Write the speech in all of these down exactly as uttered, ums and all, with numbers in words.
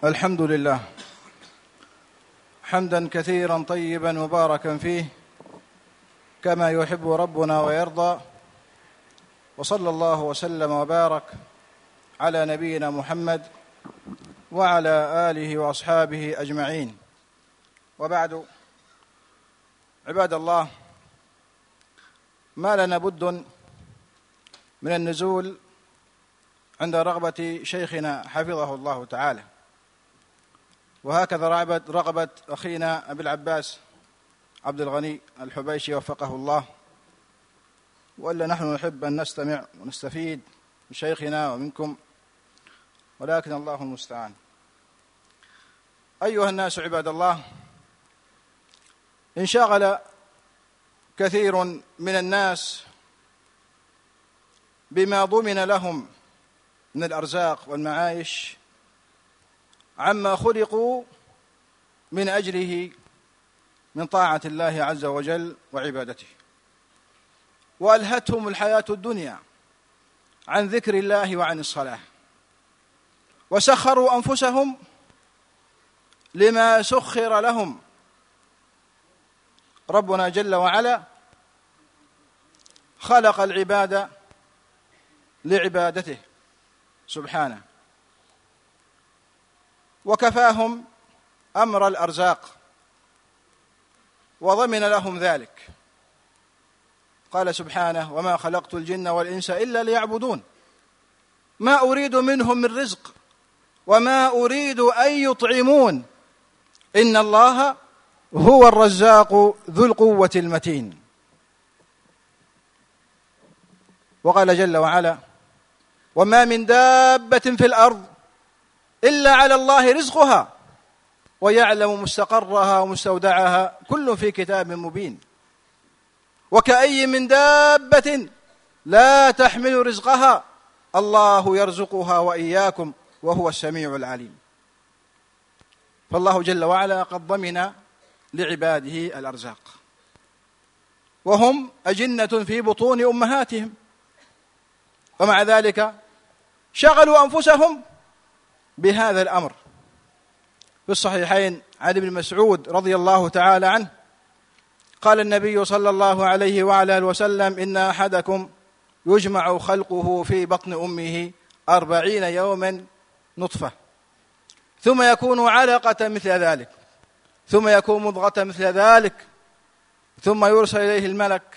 الحمد لله حمدا كثيرا طيبا مباركا فيه كما يحب ربنا ويرضى، وصلى الله وسلم وبارك على نبينا محمد وعلى آله وأصحابه أجمعين، وبعد. عباد الله، ما لنا بد من النزول عند رغبة شيخنا حفظه الله تعالى، وهكذا رغبة أخينا أبي العباس عبد الغني الحبيشي وفقه الله، وإلا نحن نحب أن نستمع ونستفيد من شيخنا ومنكم، ولكن الله المستعان. أيها الناس عباد الله، انشغل كثير من الناس بما ضمن لهم من الأرزاق والمعايش عما خلقوا من أجله من طاعة الله عز وجل وعبادته، وألهتهم الحياة الدنيا عن ذكر الله وعن الصلاة، وسخروا أنفسهم لما سخر لهم. ربنا جل وعلا خلق العباد لعبادته سبحانه، وكفاهم أمر الأرزاق وضمن لهم ذلك. قال سبحانه: وما خلقت الجن والإنس إلا ليعبدون ما أريد منهم من رزق وما أريد أن يطعمون إن الله هو الرزاق ذو القوة المتين. وقال جل وعلا: وما من دابة في الأرض إلا على الله رزقها ويعلم مستقرها ومستودعها كل في كتاب مبين. وكأي من دابة لا تحمل رزقها الله يرزقها وإياكم وهو السميع العليم. فالله جل وعلا قد ضمن لعباده الأرزاق، وهم أجنة في بطون أمهاتهم، ومع ذلك شغلوا أنفسهم بهذا الأمر. في الصحيحين عن ابن مسعود رضي الله تعالى عنه قال النبي صلى الله عليه وعلى آله وسلم: إن أحدكم يجمع خلقه في بطن أمه أربعين يوما نطفة، ثم يكون علقة مثل ذلك، ثم يكون مضغة مثل ذلك، ثم يرسل إليه الملك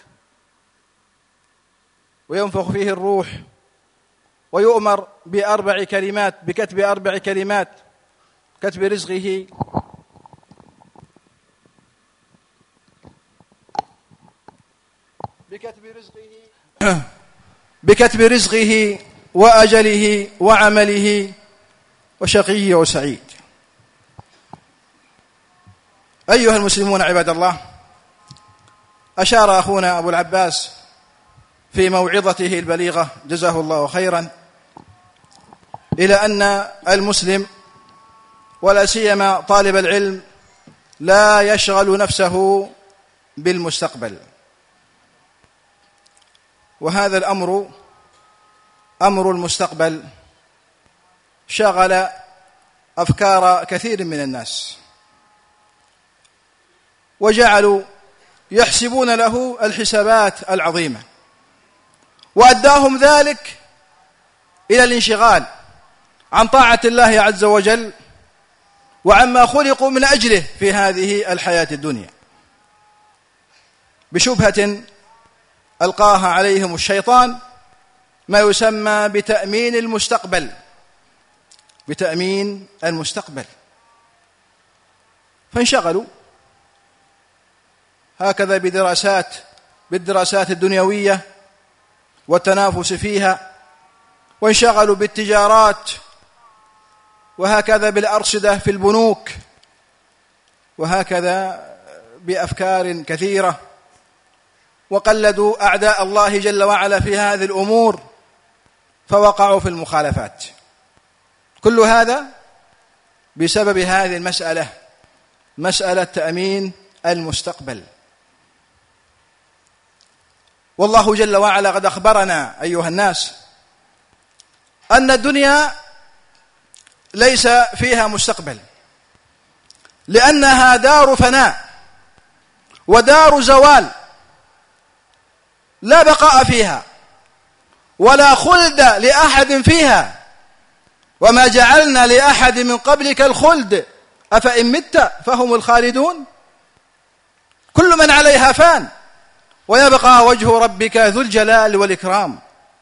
وينفخ فيه الروح، ويؤمر بأربع كلمات، بكتب أربع كلمات: كتب رزقه بكتب رزقه بكتب رزقه وأجله وعمله وشقي وسعيد. أيها المسلمون عباد الله، أشار أخونا أبو العباس في موعظته البليغة جزاه الله خيرا إلى أن المسلم ولا سيما طالب العلم لا يشغل نفسه بالمستقبل، وهذا الأمر أمر المستقبل شغل أفكار كثير من الناس، وجعلوا يحسبون له الحسابات العظيمة، وأداهم ذلك إلى الانشغال عن طاعة الله عز وجل وعما خلقوا من أجله في هذه الحياة الدنيا، بشبهة ألقاها عليهم الشيطان، ما يسمى بتأمين المستقبل بتأمين المستقبل فانشغلوا هكذا بدراسات بالدراسات الدنيوية والتنافس فيها، وانشغلوا بالتجارات، وهكذا بالأرصدة في البنوك، وهكذا بأفكار كثيرة، وقلدوا أعداء الله جل وعلا في هذه الأمور فوقعوا في المخالفات. كل هذا بسبب هذه المسألة، مسألة تأمين المستقبل. والله جل وعلا قد أخبرنا أيها الناس أن الدنيا ليس فيها مستقبل، لأنها دار فناء ودار زوال لا بقاء فيها ولا خلد لأحد فيها، وما جعلنا لأحد من قبلك الخلد أفإن مت فهم الخالدون. كل من عليها فان ويبقى وجه ربك ذو الجلال والإكرام.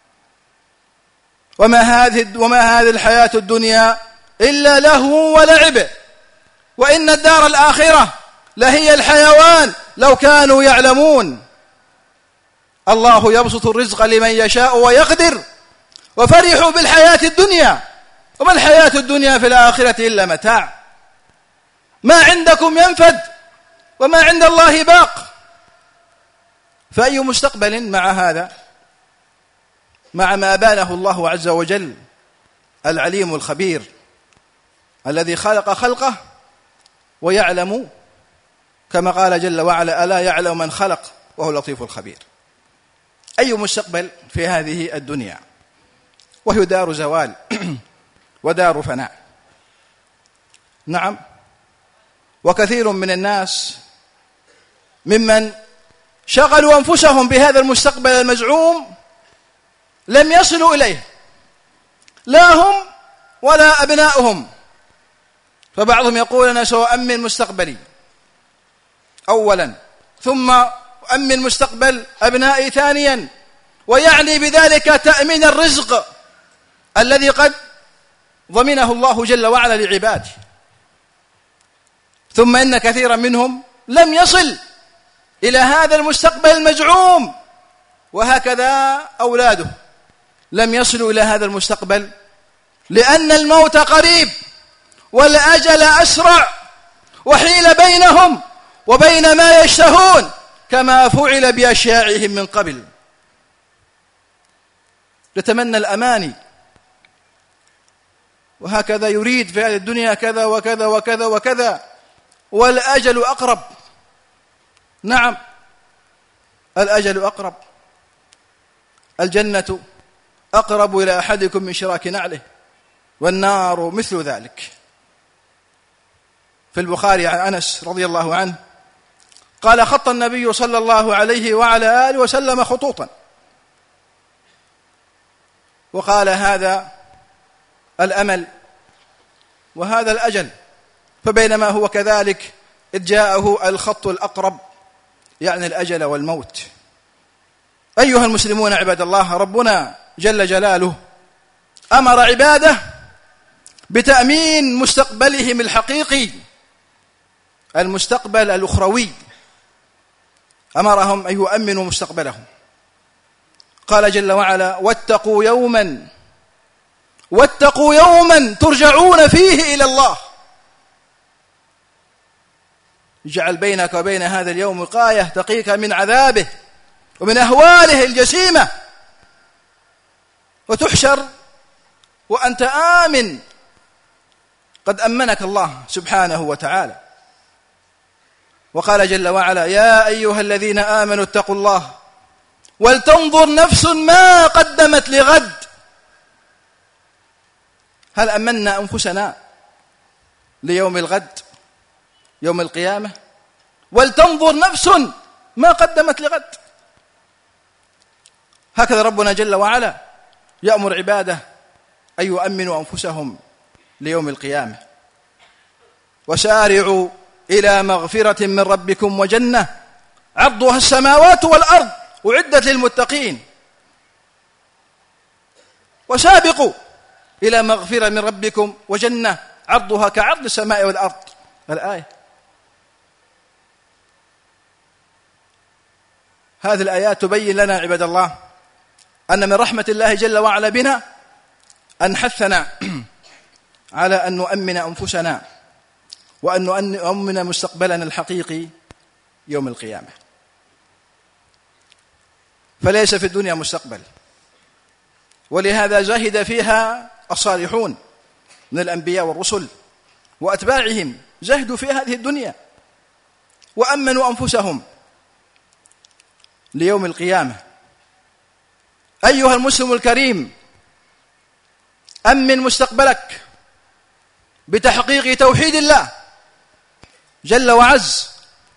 وما هذه وما هذه الحياة الدنيا إلا لهو ولعب، وإن الدار الآخرة لهي الحيوان لو كانوا يعلمون. الله يبسط الرزق لمن يشاء ويقدر، وفرحوا بالحياة الدنيا وما الحياة الدنيا في الآخرة إلا متاع. ما عندكم ينفد وما عند الله باق. فأي مستقبل مع هذا، مع ما أبانه الله عز وجل العليم الخبير الذي خلق خلقه ويعلم، كما قال جل وعلا: ألا يعلم من خلق وهو اللطيف الخبير. أي مستقبل في هذه الدنيا وهي دار زوال ودار فناء. نعم، وكثير من الناس ممن شغلوا أنفسهم بهذا المستقبل المزعوم لم يصلوا إليه، لا هم ولا أبناؤهم. فبعضهم يقول: أنا سأؤمن مستقبلي أولا، ثم أؤمن مستقبل أبنائي ثانيا، ويعني بذلك تأمين الرزق الذي قد ضمنه الله جل وعلا لعباده. ثم إن كثيرا منهم لم يصل إلى هذا المستقبل المزعوم، وهكذا أولاده لم يصلوا إلى هذا المستقبل، لأن الموت قريب والأجل أسرع، وحيل بينهم وبين ما يشتهون كما فعل بأشياعهم من قبل. يتمنى الأماني، وهكذا يريد في هذه الدنيا كذا وكذا وكذا وكذا، والأجل أقرب. نعم، الأجل أقرب. الجنة أقرب إلى أحدكم من شراك نعله، والنار مثل ذلك. في البخاري عن أنس رضي الله عنه قال: خط النبي صلى الله عليه وعلى آله وسلم خطوطا، وقال: هذا الأمل وهذا الأجل. فبينما هو كذلك إذ جاءه الخط الأقرب، يعني الأجل والموت. أيها المسلمون عباد الله، ربنا جل جلاله أمر عباده بتأمين مستقبلهم الحقيقي، المستقبل الأخروي، أمرهم أن يؤمنوا مستقبلهم. قال جل وعلا: واتقوا يوما واتقوا يوما ترجعون فيه إلى الله. اجعل بينك وبين هذا اليوم وقاية تقيك من عذابه ومن أهواله الجسيمة، وتحشر وأنت آمن، قد أمنك الله سبحانه وتعالى. وقال جل وعلا: يا أيها الذين آمنوا اتقوا الله ولتنظر نفس ما قدمت لغد. هل أمنا أنفسنا ليوم الغد، يوم القيامة؟ ولتنظر نفس ما قدمت لغد. هكذا ربنا جل وعلا يأمر عباده أن يؤمنوا أنفسهم ليوم القيامة. وسارعوا إلى مغفرة من ربكم وجنة عرضها السماوات والأرض أعدت للمتقين. وسابقوا إلى مغفرة من ربكم وجنة عرضها كعرض السماء والأرض. الآية. هذه الآيات تبين لنا عباد الله أن من رحمة الله جل وعلا بنا أن حثنا على أن نؤمن أنفسنا وأن نؤمن مستقبلنا الحقيقي يوم القيامة. فليس في الدنيا مستقبل، ولهذا زهد فيها الصالحون من الأنبياء والرسل وأتباعهم، زهدوا في هذه الدنيا وأمنوا أنفسهم ليوم القيامة. أيها المسلم الكريم، أمن مستقبلك بتحقيق توحيد الله جل وعز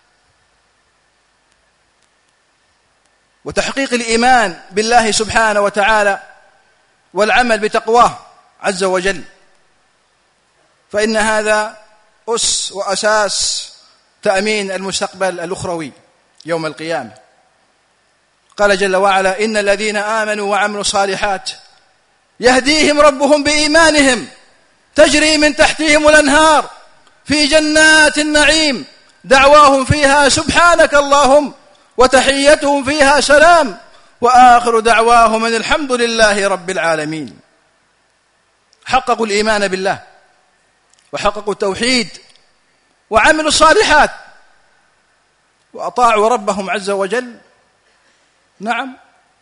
وتحقيق الإيمان بالله سبحانه وتعالى والعمل بتقواه عز وجل، فإن هذا أس وأساس تأمين المستقبل الأخروي يوم القيامة. قال جل وعلا: إن الذين آمنوا وعملوا الصالحات يهديهم ربهم بإيمانهم تجري من تحتهم الأنهار في جنات النعيم دعواهم فيها سبحانك اللهم وتحيتهم فيها سلام وآخر دعواهم أن الحمد لله رب العالمين. حققوا الإيمان بالله وحققوا التوحيد وعملوا الصالحات وأطاعوا ربهم عز وجل، نعم،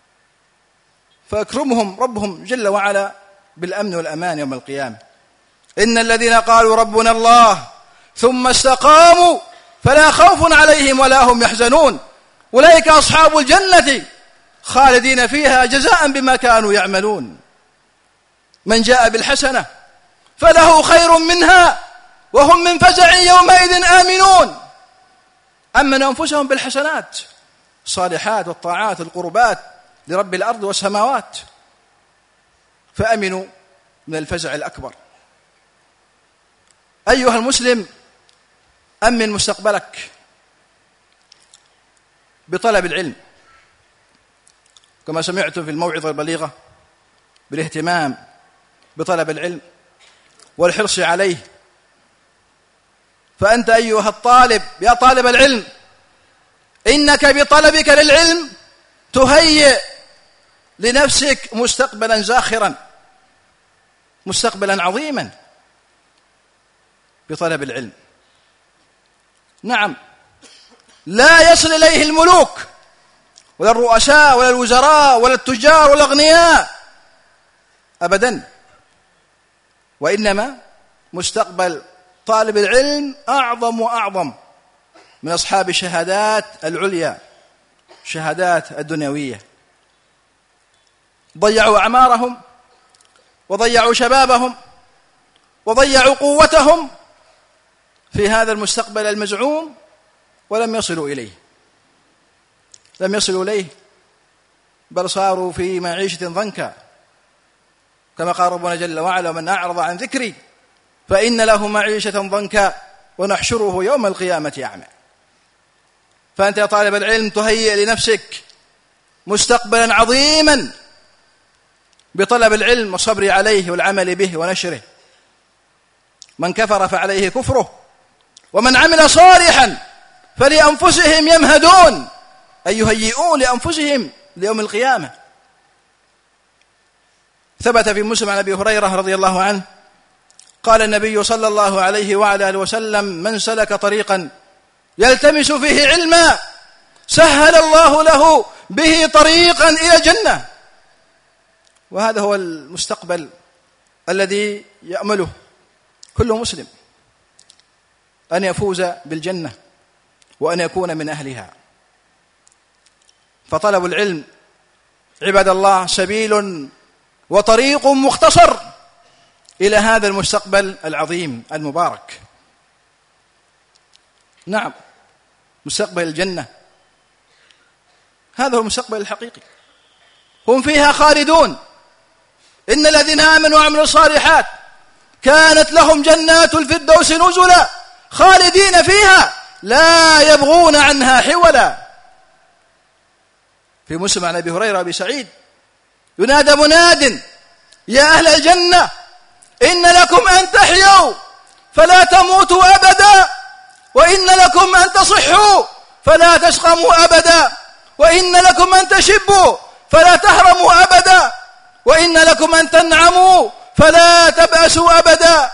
فأكرمهم ربهم جل وعلا بالأمن والأمان يوم القيامة. إن الذين قالوا ربنا الله ثم استقاموا فلا خوف عليهم ولا هم يحزنون أولئك أصحاب الجنة خالدين فيها جزاء بما كانوا يعملون. من جاء بالحسنة فله خير منها وهم من فزع يومئذ آمنون. أمنوا أنفسهم بالحسنات الصالحات والطاعات القربات لرب الأرض والسماوات، فأمنوا من الفزع الأكبر. أيها المسلم، أمن مستقبلك بطلب العلم، كما سمعتم في الموعظة البليغة بالاهتمام بطلب العلم والحرص عليه. فأنت أيها الطالب يا طالب العلم، إنك بطلبك للعلم تهيئ لنفسك مستقبلا زاخرا، مستقبلا عظيما بطلب العلم. نعم، لا يصل إليه الملوك ولا الرؤساء ولا الوزراء ولا التجار ولا الأغنياء أبدا، وإنما مستقبل طالب العلم أعظم وأعظم من أصحاب الشهادات العليا، شهادات الدنيوية. ضيعوا أعمارهم وضيعوا شبابهم وضيعوا قوتهم في هذا المستقبل المزعوم ولم يصلوا إليه، لم يصلوا إليه، بل صاروا في معيشة ضنكا، كما قال ربنا جل وعلا: من أعرض عن ذكري فإن له معيشة ضنكا ونحشره يوم القيامة أعمى. فأنت يا طالب العلم تهيئ لنفسك مستقبلا عظيما بطلب العلم والصبر عليه والعمل به ونشره. من كفر فعليه كفره ومن عمل صالحا فلأنفسهم يمهدون، أي يهيئون لأنفسهم ليوم القيامة. ثبت في مسلم عن أبي هريرة رضي الله عنه قال النبي صلى الله عليه وعلى آله وسلم: من سلك طريقا يلتمس فيه علما سهل الله له به طريقا إلى الجنة. وهذا هو المستقبل الذي يأمله كل مسلم، أن يفوز بالجنة وأن يكون من أهلها. فطلب العلم عباد الله سبيل وطريق مختصر إلى هذا المستقبل العظيم المبارك. نعم، مستقبل الجنة، هذا هو المستقبل الحقيقي، هم فيها خالدون. إن الذين آمنوا وعملوا الصالحات كانت لهم جنات الفردوس نزلا خالدين فيها لا يبغون عنها حولا. في مسلم عن أبي هريرة وأبي سعيد: ينادى مناد: يا أهل الجنة إن لكم أن تحيوا فلا تموتوا أبدا، وإن لكم أن تصحوا فلا تسقموا أبدا، وإن لكم أن تشبوا فلا تهرموا أبدا، وإن لكم أن تنعموا فلا تبأسوا أبدا.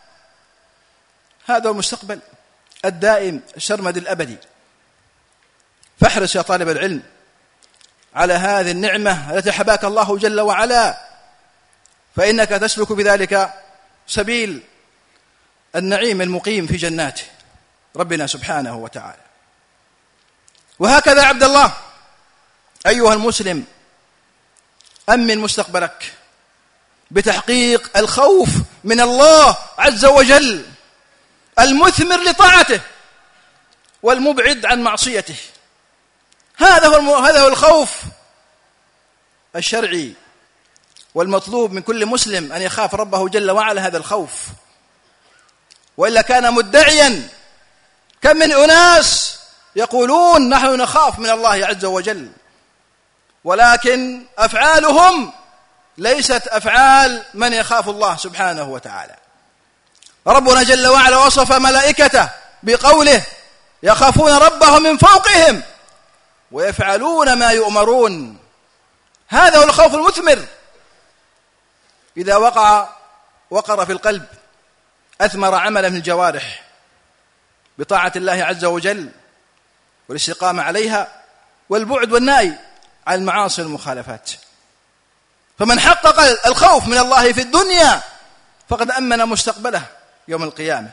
هذا المستقبل الدائم السرمد الأبدي. فاحرص يا طالب العلم على هذه النعمة التي حباك الله جل وعلا، فإنك تسلك بذلك سبيل النعيم المقيم في جناته ربنا سبحانه وتعالى. وهكذا عبد الله أيها المسلم، أمن مستقبلك بتحقيق الخوف من الله عز وجل المثمر لطاعته والمبعد عن معصيته. هذا هو هذا هو الخوف الشرعي، والمطلوب من كل مسلم أن يخاف ربه جل وعلا هذا الخوف، وإلا كان مدعيا. كم من أناس يقولون نحن نخاف من الله عز وجل، ولكن أفعالهم ليست أفعال من يخاف الله سبحانه وتعالى. ربنا جل وعلا وصف ملائكته بقوله يخافون ربهم من فوقهم ويفعلون ما يؤمرون. هذا هو الخوف المثمر، إذا وقع وقر في القلب أثمر عملا من الجوارح بطاعة الله عز وجل والاستقامة عليها والبعد والنهي عن المعاصي والمخالفات. فمن حقق الخوف من الله في الدنيا فقد أمن مستقبله يوم القيامة.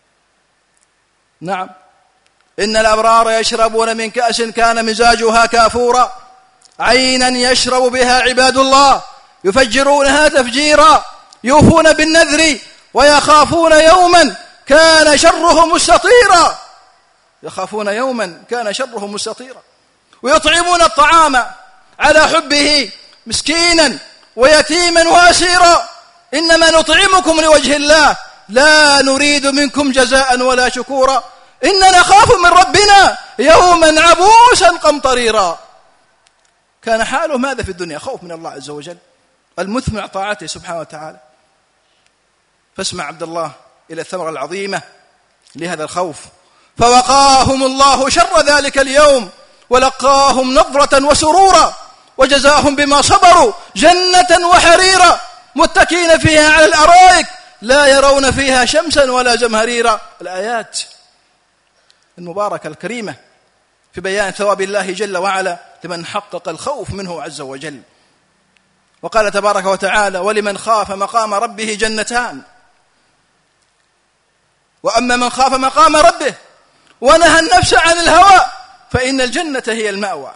نعم، إن الأبرار يشربون من كأس كان مزاجها كافورا عينا يشرب بها عباد الله يفجرونها تفجيرا يوفون بالنذر ويخافون يوما كان شره مستطيرا يخافون يوما كان شره مستطيرا ويطعمون الطعام على حبه مسكينا ويتيما واسيرا إنما نطعمكم لوجه الله لا نريد منكم جزاء ولا شكورا إننا نخاف من ربنا يوما عبوسا قمطريرا. كان حاله ماذا في الدنيا؟ خوف من الله عز وجل المثمر طاعته سبحانه وتعالى. فاسمع عبد الله إلى الثمرة العظيمة لهذا الخوف. فوقاهم الله شر ذلك اليوم ولقاهم نضرة وسرورا وجزاهم بما صبروا جنة وحريرا متكئين فيها على الأرائك لا يرون فيها شمسا ولا زمهريرا. الآيات المباركة الكريمة في بيان ثواب الله جل وعلا لمن حقق الخوف منه عز وجل. وقال تبارك وتعالى ولمن خاف مقام ربه جنتان وأما من خاف مقام ربه ونهى النفس عن الهوى فإن الجنة هي المأوى.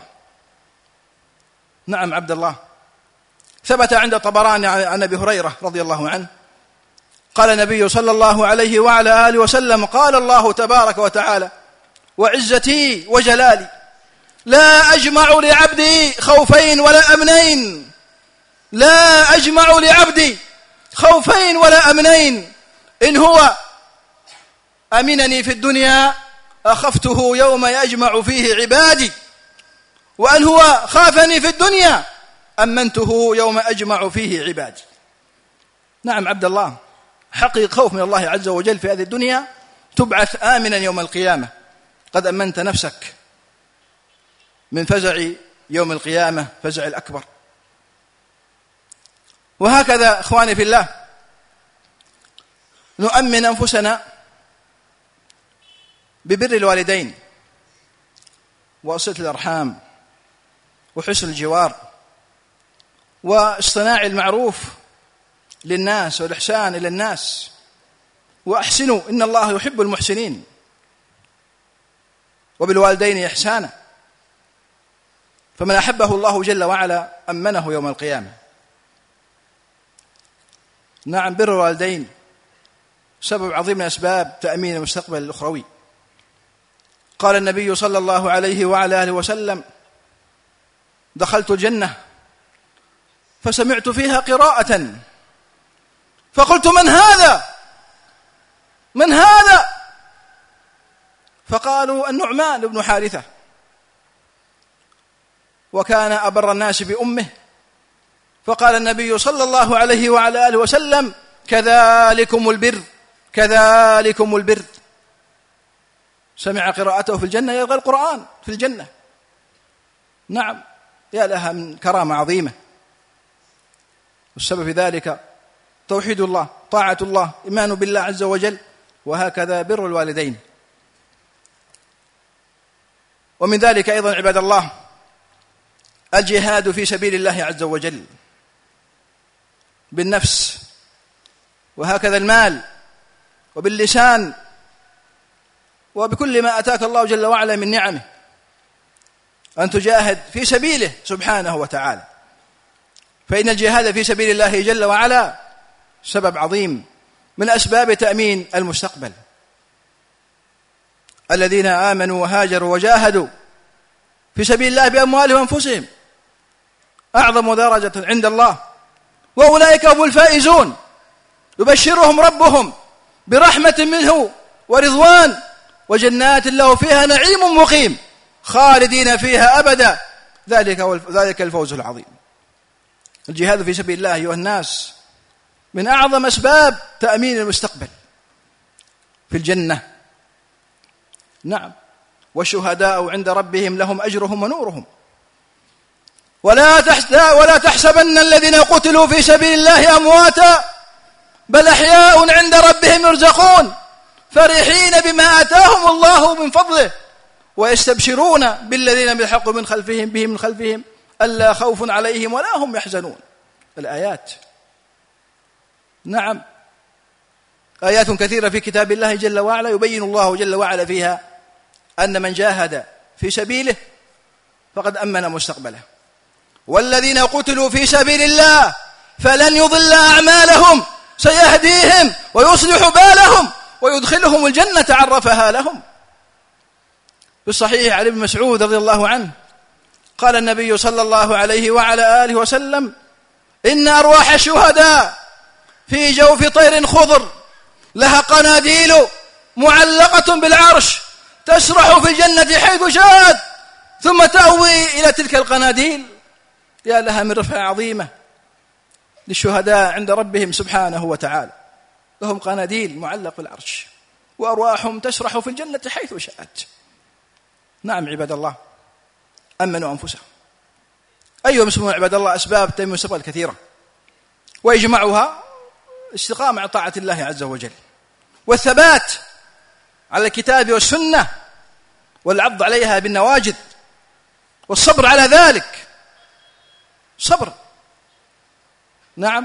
نعم عبد الله، ثبت عند الطبراني عن أبي هريرة رضي الله عنه قال النبي صلى الله عليه وعلى آله وسلم قال الله تبارك وتعالى وعزتي وجلالي لا أجمع لعبدي خوفين ولا أمنين لا أجمع لعبدي خوفين ولا أمنين إن هو أمنني في الدنيا أخفته يوم يجمع فيه عبادي وأن هو خافني في الدنيا أمنته يوم أجمع فيه عبادي. نعم عبد الله، حقق خوف من الله عز وجل في هذه الدنيا تبعث آمنا يوم القيامة قد أمنت نفسك من فزع يوم القيامة فزع الأكبر. وهكذا إخواني في الله نؤمن أنفسنا ببر الوالدين وصلة الأرحام وحسن الجوار واصطناع المعروف للناس والإحسان إلى الناس. وأحسنوا إن الله يحب المحسنين وبالوالدين إحسانا. فمن أحبه الله جل وعلا أمنه يوم القيامة. نعم، بر الوالدين سبب عظيم من أسباب تأمين المستقبل الأخروي. قال النبي صلى الله عليه وعلى آله وسلم دخلت الجنة فسمعت فيها قراءة فقلت من هذا من هذا فقالوا النعمان بن حارثة وكان أبر الناس بأمه. فقال النبي صلى الله عليه وعلى آله وسلم كذلكم البر كذلكم البر. سمع قراءته في الجنة يلقى القرآن في الجنة. نعم، يا لها من كرامة عظيمة. والسبب في ذلك توحيد الله طاعة الله إيمان بالله عز وجل وهكذا بر الوالدين. ومن ذلك أيضا عباد الله الجهاد في سبيل الله عز وجل بالنفس وهكذا المال وباللسان وبكل ما أتاك الله جل وعلا من نعمه أن تجاهد في سبيله سبحانه وتعالى. فإن الجهاد في سبيل الله جل وعلا سبب عظيم من أسباب تأمين المستقبل. الذين آمنوا وهاجروا وجاهدوا في سبيل الله بأموالهم وأنفسهم أعظم درجة عند الله، وأولئك هم الفائزون، يبشرهم ربهم برحمة منه ورضوان وجنات له فيها نعيم مقيم خالدين فيها أبدا، ذلك ذلك الفوز العظيم. الجهاد في سبيل الله أيها الناس من أعظم أسباب تأمين المستقبل في الجنة. نعم، والشهداء عند ربهم لهم أجرهم ونورهم. ولا ولا تحسبن الذين قتلوا في سبيل الله أمواتا بل أحياء عند ربهم يرزقون فرحين بما آتاهم الله من فضله ويستبشرون بالذين بالحق من خلفهم بهم من خلفهم ألا خوف عليهم ولا هم يحزنون. الآيات نعم آيات كثيرة في كتاب الله جل وعلا يبين الله جل وعلا فيها أن من جاهد في سبيله فقد أمن مستقبله. والذين قتلوا في سبيل الله فلن يضل أعمالهم سيهديهم ويصلح بالهم ويدخلهم الجنة عرفها لهم. في الصحيح عن ابن مسعود رضي الله عنه قال النبي صلى الله عليه وعلى آله وسلم: إن أرواح الشهداء في جوف طير خضر لها قناديل معلقة بالعرش تسرح في الجنة حيث شاءت ثم تأوي إلى تلك القناديل. يا لها من رفعة عظيمة للشهداء عند ربهم سبحانه وتعالى، لهم قناديل معلق بالعرش وأرواحهم تسرح في الجنة حيث شاءت. نعم عباد الله، أمنوا أنفسهم. أيها المسلمون عباد الله، أسباب تأمين المستقبل كثيرة، ويجمعها الاستقامة على طاعة الله عز وجل، والثبات على الكتاب والسنة، والعض عليها بالنواجذ، والصبر على ذلك. صبر نعم.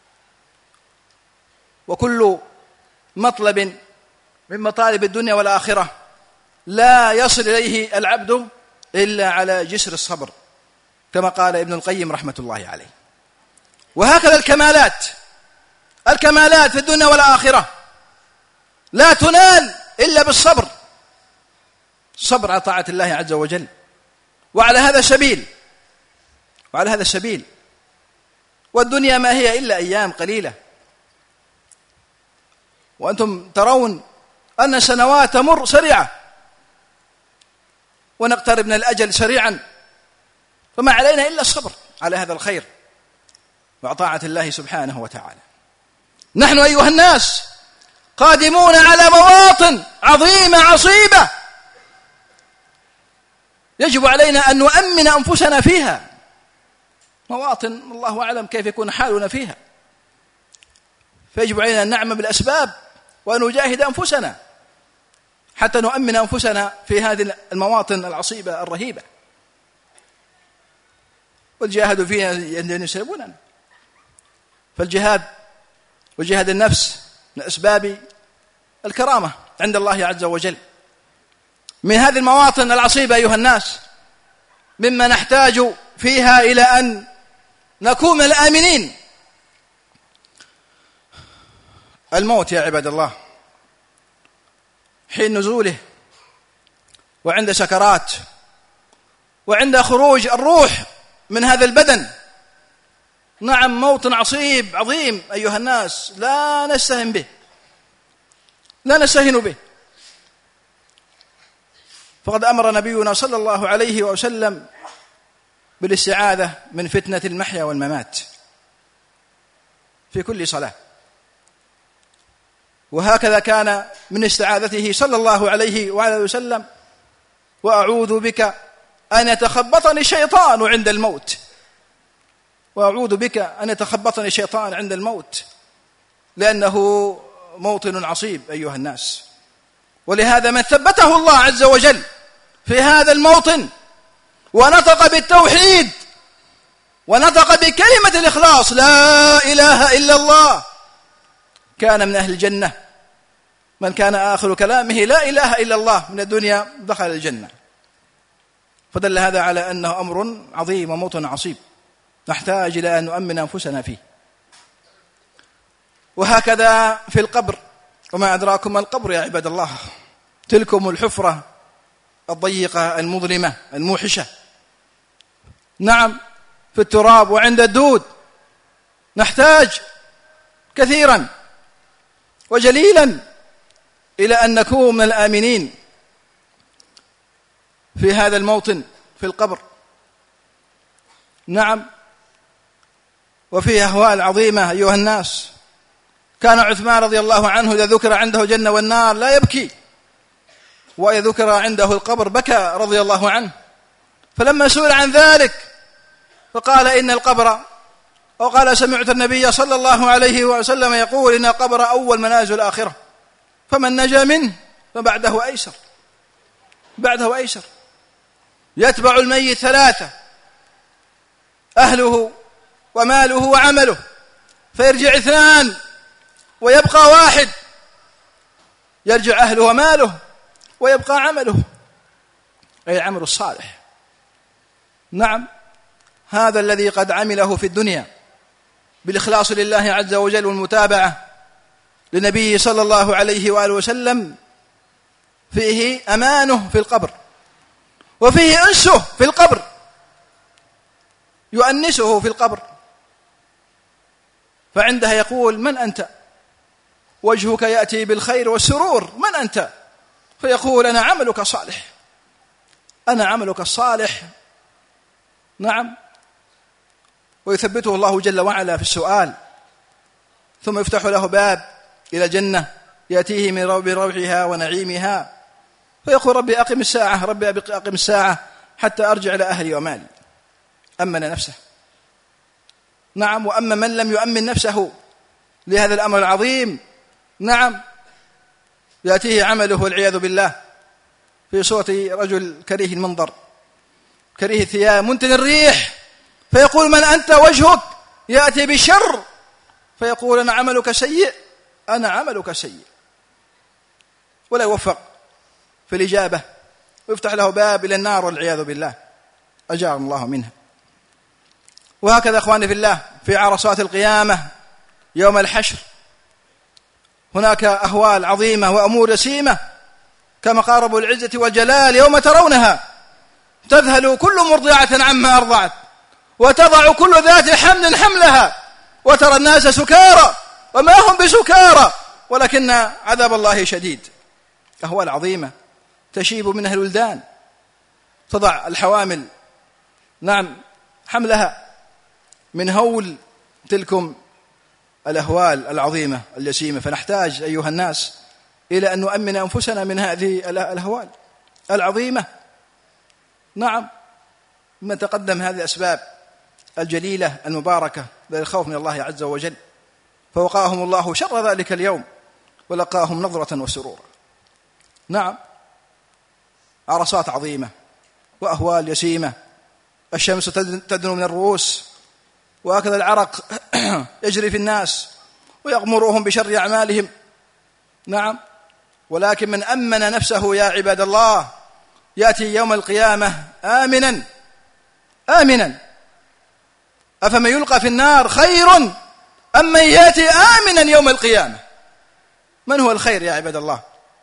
وكل مطلب من مطالب الدنيا والآخرة لا يصل إليه العبد إلا على جسر الصبر، كما قال ابن القيم رحمة الله عليه. وهكذا الكمالات الكمالات في الدنيا والآخرة لا تنال إلا بالصبر، صبر على طاعة الله عز وجل. وعلى هذا السبيل وعلى هذا السبيل والدنيا ما هي إلا أيام قليلة، وأنتم ترون أن السنوات تمر سريعة ونقترب من الأجل سريعا، فما علينا إلا الصبر على هذا الخير وطاعة الله سبحانه وتعالى. نحن أيها الناس قادمون على مواطن عظيمة عصيبة يجب علينا أن نؤمن أنفسنا فيها، مواطن الله أعلم كيف يكون حالنا فيها، فيجب علينا أن نعمل بالأسباب وأن نجاهد أنفسنا حتى نؤمن أنفسنا في هذه المواطن العصيبة الرهيبة. والجاهدوا فينا أن يسيبوننا، فالجهاد وجهاد النفس من أسباب الكرامة عند الله عز وجل. من هذه المواطن العصيبة أيها الناس مما نحتاج فيها إلى أن نكون الآمنين الموت يا عباد الله، حين نزوله وعند سكرات وعند خروج الروح من هذا البدن. نعم موت عصيب عظيم أيها الناس، لا نستهن به لا نستهن به. فقد أمر نبينا صلى الله عليه وسلم بالاستعاذة من فتنة المحيا والممات في كل صلاة، وهكذا كان من استعاذته صلى الله عليه وعلى وسلم: وأعوذ بك أن يتخبطني الشيطان عند الموت. وأعوذ بك أن يتخبطني الشيطان عند الموت، لأنه موطن عصيب أيها الناس. ولهذا من ثبته الله عز وجل في هذا الموطن ونطق بالتوحيد ونطق بكلمة الإخلاص لا إله إلا الله كان من أهل الجنة. من كان آخر كلامه لا إله إلا الله من الدنيا دخل الجنة. فدل هذا على أنه أمر عظيم وموطن عصيب نحتاج إلى أن نؤمن أنفسنا فيه. وهكذا في القبر. وما أدراكم ما القبر يا عباد الله؟ تلكم الحفرة الضيقة المظلمة الموحشة، نعم، في التراب وعند الدود. نحتاج كثيرا وجليلا إلى أن نكون من الآمنين في هذا الموطن في القبر، نعم. وفيه أهوال عظيمة أيها الناس. كان عثمان رضي الله عنه إذا ذكر عنده الجنة والنار لا يبكي، وإذا ذكر عنده القبر بكى رضي الله عنه. فلما سئل عن ذلك فقال إن القبر، وقال سمعت النبي صلى الله عليه وسلم يقول إن القبر أول منازل الآخرة، فمن نجا منه فبعده أيسر، بعده أيسر. يتبع الميت ثلاثة: أهله وماله وعمله، فيرجع اثنان ويبقى واحد. يرجع أهله وماله ويبقى عمله، أي عمل الصالح، نعم. هذا الذي قد عمله في الدنيا بالإخلاص لله عز وجل والمتابعة لنبيه صلى الله عليه وآله وسلم، فيه أمانه في القبر، وفيه أنسه في القبر، يؤنسه في القبر. فعندها يقول: من أنت؟ وجهك يأتي بالخير والسرور، من أنت؟ فيقول: أنا عملك صالح، أنا عملك الصالح، نعم. ويثبته الله جل وعلا في السؤال، ثم يفتح له باب إلى الجنة يأتيه من روحها ونعيمها، فيقول: ربي أقم الساعة، ربي أقم الساعة حتى أرجع إلى أهلي ومالي. أمن نفسه، نعم. وأما من لم يؤمن نفسه لهذا الأمر العظيم، نعم، يأتيه عمله والعياذ بالله في صورة رجل كريه المنظر، كريه الثياب، منتن الريح، فيقول: من أنت؟ وجهك يأتي بالشر، فيقول: أنا عملك سيء، أنا عملك سيء، ولا يوفق في الإجابة، ويفتح له باب إلى النار والعياذ بالله، أجارنا الله منها. وهكذا أخواني في الله في عرصات القيامة يوم الحشر هناك أهوال عظيمة وأمور يسيمة، كما قال رب العزة والجلال: يوم ترونها تذهل كل مرضعة عما أرضعت وتضع كل ذات حمل حملها وترى الناس سكارى وما هم بسكارى ولكن عذاب الله شديد. أهوال عظيمة تشيب منها الولدان، تضع الحوامل، نعم، حملها من هول تلكم الأهوال العظيمة الجسيمة. فنحتاج أيها الناس إلى أن نؤمن أنفسنا من هذه الأهوال العظيمة، نعم. من تقدم هذه الأسباب الجليلة المباركة للخوف من الله عز وجل، فوقاهم الله شر ذلك اليوم ولقاهم نظرة وسرورا، نعم. عرصات عظيمة وأهوال يسيمة، الشمس تدنو من الرؤوس، وهكذا العرق يجري في الناس ويغمرهم بشر أعمالهم، نعم. ولكن من أمن نفسه يا عباد الله يأتي يوم القيامة آمنا آمنا. أفمن يلقى في النار خير أم من يأتي آمنا يوم القيامة؟ من هو الخير يا عباد الله؟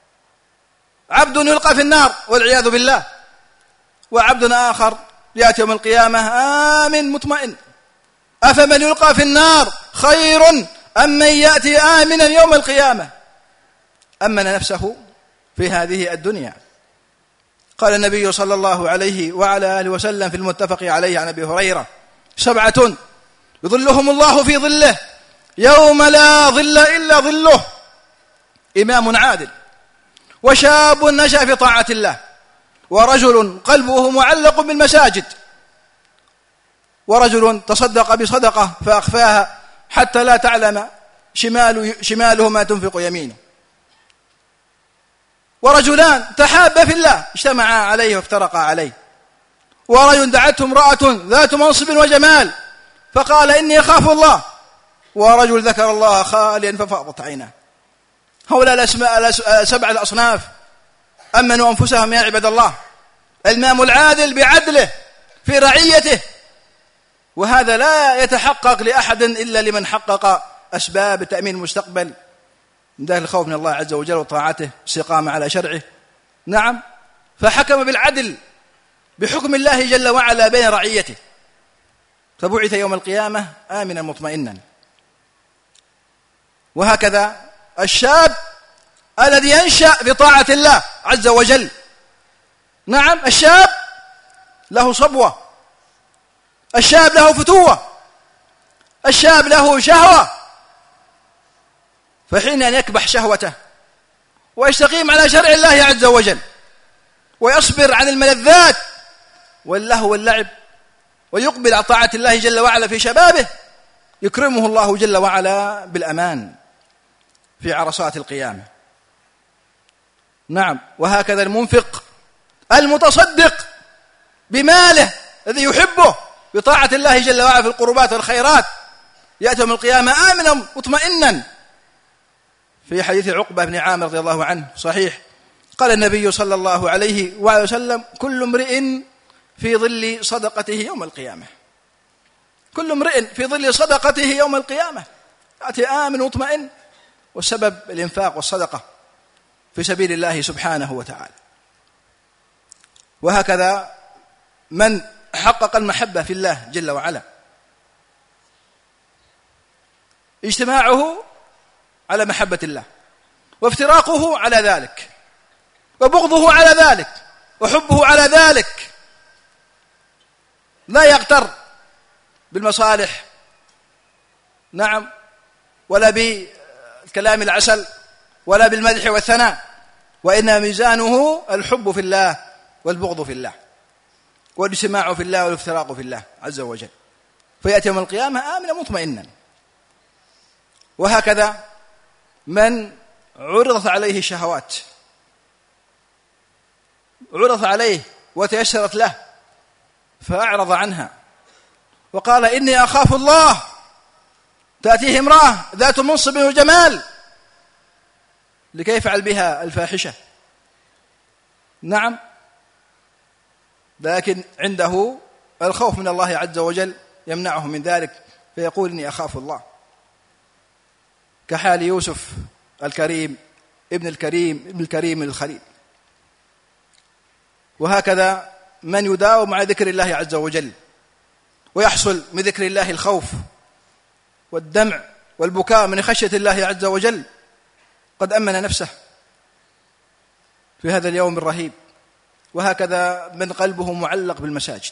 عبد يلقى في النار والعياذ بالله، وعبد آخر يأتي يوم القيامة آمن مطمئن. أفمن يلقى في النار خير أم من يأتي آمنا يوم القيامة؟ أمن نفسه في هذه الدنيا. قال النبي صلى الله عليه وعلى آله وسلم في المتفق عليه عن أبي هريرة: سبعة يظلهم الله في ظله يوم لا ظل إلا ظله: إمام عادل، وشاب نشأ في طاعة الله، ورجل قلبه معلق بالمساجد، ورجل تصدق بصدقة فأخفاها حتى لا تعلم شمال شماله ما تنفق يمينه، ورجلان تحابا في الله اجتمعا عليه وافترقا عليه، ورجل دعته امرأة ذات منصب وجمال فقال إني أخاف الله، ورجل ذكر الله خاليا ففاضت عيناه. هؤلاء الأسماء سبع الأصناف أمنوا أنفسهم يا عباد الله. الإمام العادل بعدله في رعيته، وهذا لا يتحقق لأحد إلا لمن حقق أسباب تأمين المستقبل من ذلك الخوف من الله عز وجل وطاعته استقامة على شرعه. نعم، فحكم بالعدل بحكم الله جل وعلا بين رعيته، فبعث يوم القيامة آمنا مطمئنا. وهكذا الشاب الذي ينشأ بطاعة الله عز وجل، نعم، الشاب له صبوة، الشاب له فتوة، الشاب له شهوة، فحين أن يكبح شهوته ويستقيم على شرع الله عز وجل ويصبر عن الملذات واللهو واللعب ويقبل على طاعة الله جل وعلا في شبابه، يكرمه الله جل وعلا بالأمان في عرصات القيامة. نعم، وهكذا المنفق المتصدق بماله الذي يحبه بطاعة الله جل وعلا في القربات والخيرات يأتي يوم القيامة آمنا مطمئنا. في حديث عقبة بن عامر رضي الله عنه صحيح، قال النبي صلى الله عليه وآله وسلم: كل امرئ في ظل صدقته يوم القيامة، كل امرئ في ظل صدقته يوم القيامة يأتي آمن مطمئن، والسبب الإنفاق والصدقة في سبيل الله سبحانه وتعالى. وهكذا من حقق المحبة في الله جل وعلا، اجتماعه على محبة الله وافتراقه على ذلك وبغضه على ذلك وحبه على ذلك، لا يغتر بالمصالح، نعم، ولا بالكلام العسل ولا بالمدح والثناء، وإن ميزانه الحب في الله والبغض في الله والاجتماع في الله والافتراق في الله عز وجل، فيأتي يوم القيامة آمنا مطمئنا. وهكذا من عرضت عليه الشهوات، عرض عليه وتيسرت له فأعرض عنها وقال: إني أخاف الله، تأتيه امرأة ذات منصب وجمال لكي يفعل بها الفاحشة، نعم، لكن عنده الخوف من الله عز وجل يمنعه من ذلك، فيقول: إني أخاف الله، كحال يوسف الكريم ابن الكريم ابن الكريم الخليل. وهكذا من يداوم على ذكر الله عز وجل ويحصل من ذكر الله الخوف والدمع والبكاء من خشية الله عز وجل قد أمن نفسه في هذا اليوم الرهيب. وهكذا من قلبه معلق بالمساجد.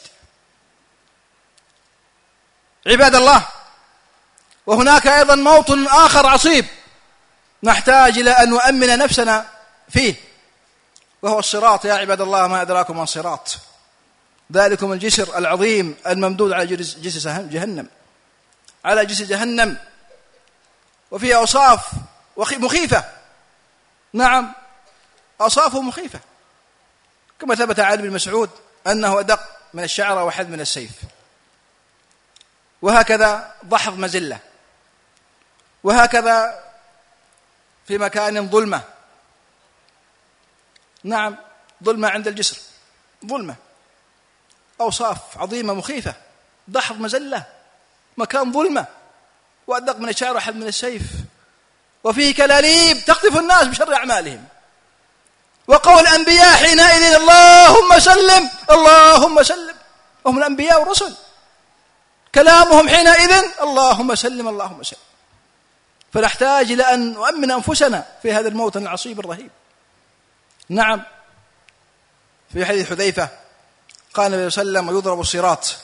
عباد الله، وهناك أيضا موطن آخر عصيب نحتاج إلى أن نؤمن نفسنا فيه، وهو الصراط. يا عباد الله، ما أدراكم عن الصراط، ذلكم الجسر العظيم الممدود على جسر جهنم، على جسر جهنم، وفيه أوصاف مخيفة، نعم، أوصافه مخيفة، كما ثبت عن ابن مسعود أنه أدق من الشعرة وحد من السيف. وهكذا ضحض مزلة، وهكذا في مكان ظلمة، نعم، ظلمة عند الجسر، ظلمة، أوصاف عظيمة مخيفة، ضحض مزلة، مكان ظلمة، وأدق من الشعر وحد من السيف، وفيه كلاليب تقذف الناس بشر أعمالهم، وقول الأنبياء حينئذ: اللهم سلم اللهم سلم، وهم الأنبياء والرسل، كلامهم حينئذ: اللهم سلم اللهم سلم. فنحتاج إلى أن نؤمن أنفسنا في هذا الموطن العصيب الرهيب. نعم، في حديث حذيفة قال النبي صلى الله عليه وسلم: يضرب الصراط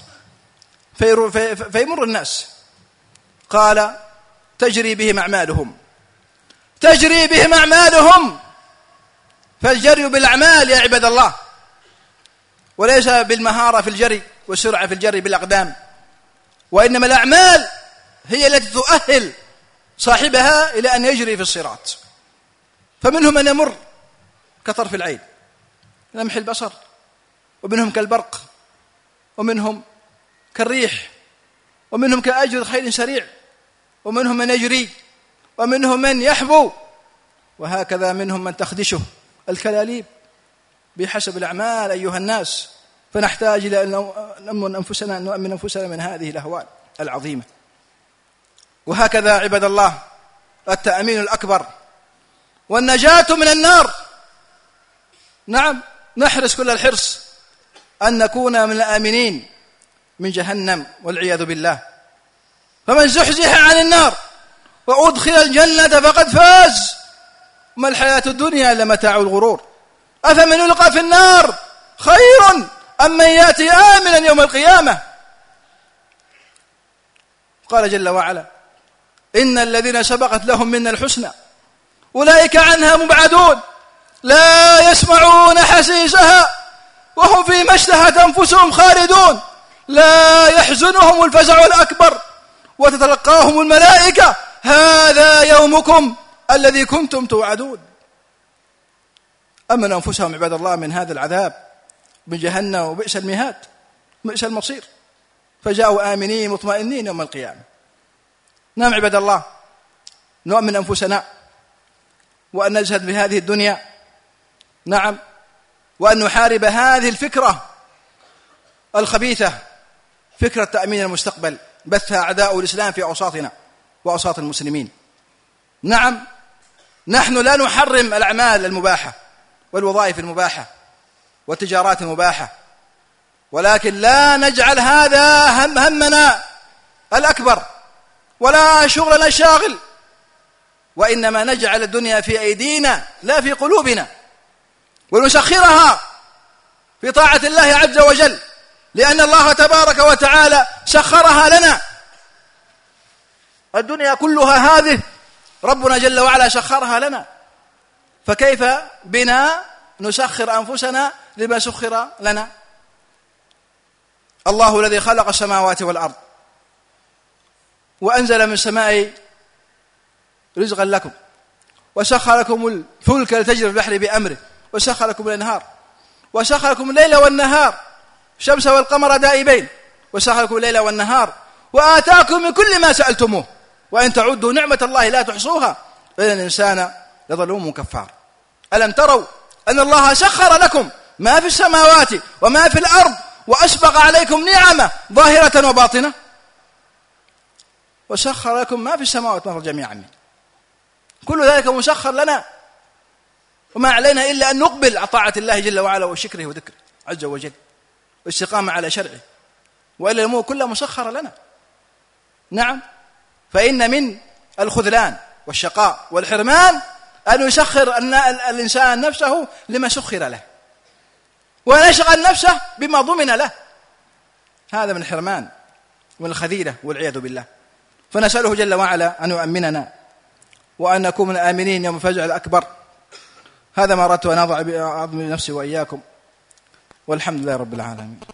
فيمر الناس، قال: تجري بهم أعمالهم، تجري بهم أعمالهم. فالجري بالأعمال يا عباد الله، وليس بالمهارة في الجري والسرعة في الجري بالأقدام، وإنما الأعمال هي التي تؤهل صاحبها إلى أن يجري في الصراط. فمنهم من يمر كطرف العين لمح البصر، ومنهم كالبرق، ومنهم كالريح، ومنهم كأجر خيل سريع، ومنهم من يجري، ومنهم من يحبو، وهكذا منهم من تخدشه الكلاليب بحسب الأعمال أيها الناس. فنحتاج إلى أن نؤمن أنفسنا أن نؤمن أنفسنا من هذه الأهوال العظيمة. وهكذا عباد الله التأمين الأكبر والنجاة من النار. نعم، نحرص كل الحرص أن نكون من الآمنين من جهنم والعياذ بالله. فمن زحزح عن النار وأدخل الجنة فقد فاز، ما الحياة الدنيا إلا متاع الغرور. أفمن يلقى في النار خير أم من يأتي آمنا يوم القيامة. قال جل وعلا: إن الذين سبقت لهم منا الحسنى أولئك عنها مبعدون لا يسمعون حسيسها وهم فيما اشتهت أنفسهم خالدون لا يحزنهم الفزع الأكبر وتتلقاهم الملائكة هذا يومكم الذي كنتم توعدون. أمن أنفسهم عباد الله من هذا العذاب من جهنم وبئس المهاد بئس المصير، فجاءوا آمنين مطمئنين يوم القيامة. نعم عباد الله، نؤمن أنفسنا وأن نجهد بهذه الدنيا، نعم، وأن نحارب هذه الفكرة الخبيثة، فكرة تأمين المستقبل بثها أعداء الإسلام في أوساطنا وأوساط المسلمين. نعم، نحن لا نحرم الأعمال المباحة والوظائف المباحة والتجارات المباحة، ولكن لا نجعل هذا هم همنا الأكبر ولا شغلنا الشاغل، وإنما نجعل الدنيا في أيدينا لا في قلوبنا، ونسخرها في طاعة الله عز وجل، لأن الله تبارك وتعالى سخرها لنا. الدنيا كلها هذه ربنا جل وعلا سخرها لنا، فكيف بنا نسخر أنفسنا لما سخر لنا؟ الله الذي خلق السماوات والأرض وأنزل من السماء رزقا لكم وسخر لكم الفلك لتجري في البحر بأمره وسخر لكم الأنهار وسخر لكم الليل والنهار الشمس والقمر دائبين وسخر لكم الليل والنهار وآتاكم من كل ما سألتموه وإن تعدوا نعمة الله لا تحصوها إن الإنسان لظلوم كفار. ألم تروا أن الله سخر لكم ما في السماوات وما في الأرض وأسبغ عليكم نعمة ظاهرة وباطنة، وسخر لكم ما في السماوات وما في جميعا منه، كل ذلك مسخر لنا، وما علينا إلا أن نقبل على طاعة الله جل وعلا وشكره وذكره عز وجل والاستقامة على شرعه، وإلا الأمور كلها مسخرة لنا. نعم، فإن من الخذلان والشقاء والحرمان أن يسخر الإنسان نفسه لما سخر له ويشغل نفسه بما ضمن له، هذا من الحرمان ومن الخذيلة والعياذ بالله. فنسأله جل وعلا أن يؤمننا وأن نكون من الآمنين يوم الفزع الأكبر. هذا ما أردت أن أضع بنفسي وإياكم، والحمد لله رب العالمين.